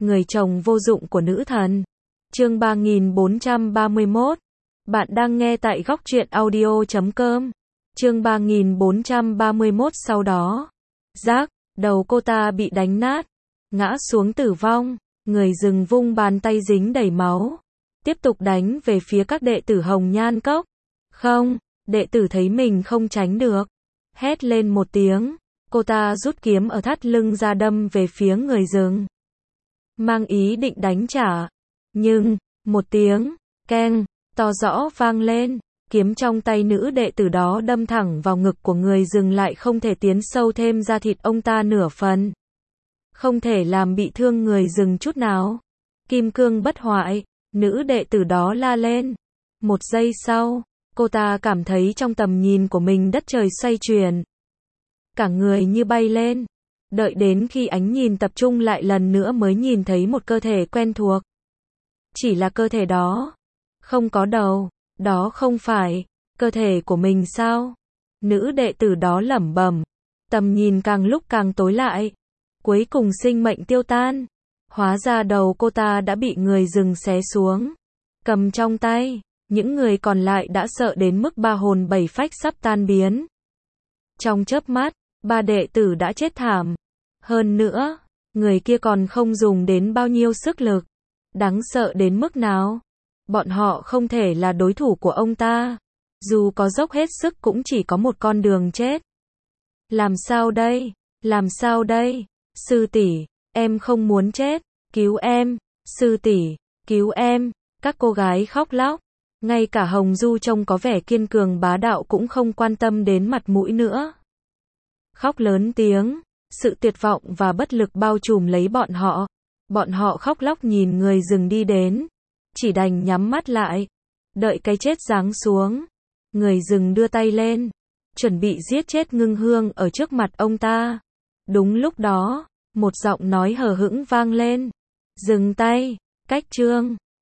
người chồng vô dụng của nữ thần. Chương 3431. Bạn đang nghe tại góc truyện audio.com. Chương 3431. Sau đó, rác, đầu cô ta bị đánh nát, ngã xuống tử vong. Người rừng vung bàn tay dính đầy máu, tiếp tục đánh về phía các đệ tử Hồng Nhan Cốc. Không, đệ tử thấy mình không tránh được, hét lên một tiếng. Cô ta rút kiếm ở thắt lưng ra đâm về phía người rừng, mang ý định đánh trả. Nhưng, một tiếng keng to rõ vang lên, kiếm trong tay nữ đệ tử đó đâm thẳng vào ngực của người rừng, lại không thể tiến sâu thêm ra thịt ông ta nửa phần, không thể làm bị thương người rừng chút nào. Kim cương bất hoại, nữ đệ tử đó la lên. Một giây sau, cô ta cảm thấy trong tầm nhìn của mình đất trời xoay chuyển, cả người như bay lên. Đợi đến khi ánh nhìn tập trung lại lần nữa mới nhìn thấy một cơ thể quen thuộc. Chỉ là cơ thể đó không có đầu, đó không phải cơ thể của mình sao? Nữ đệ tử đó lẩm bẩm. Tầm nhìn càng lúc càng tối lại, cuối cùng sinh mệnh tiêu tan. Hóa ra đầu cô ta đã bị người rừng xé xuống, cầm trong tay. Những người còn lại đã sợ đến mức ba hồn bảy phách sắp tan biến. Trong chớp mắt, ba đệ tử đã chết thảm. Hơn nữa, người kia còn không dùng đến bao nhiêu sức lực. Đáng sợ đến mức nào? Bọn họ không thể là đối thủ của ông ta. Dù có dốc hết sức cũng chỉ có một con đường chết. Làm sao đây? Làm sao đây? Sư tỷ, em không muốn chết, cứu em, sư tỷ, cứu em. Các cô gái khóc lóc. Ngay cả Hồng Du trông có vẻ kiên cường bá đạo cũng không quan tâm đến mặt mũi nữa. Khóc lớn tiếng, sự tuyệt vọng và bất lực bao trùm lấy bọn họ. Bọn họ khóc lóc nhìn người rừng đi đến, chỉ đành nhắm mắt lại, đợi cái chết giáng xuống. Người rừng đưa tay lên, chuẩn bị giết chết Ngưng Hương ở trước mặt ông ta. Đúng lúc đó, một giọng nói hờ hững vang lên. Dừng tay, Cách Trương.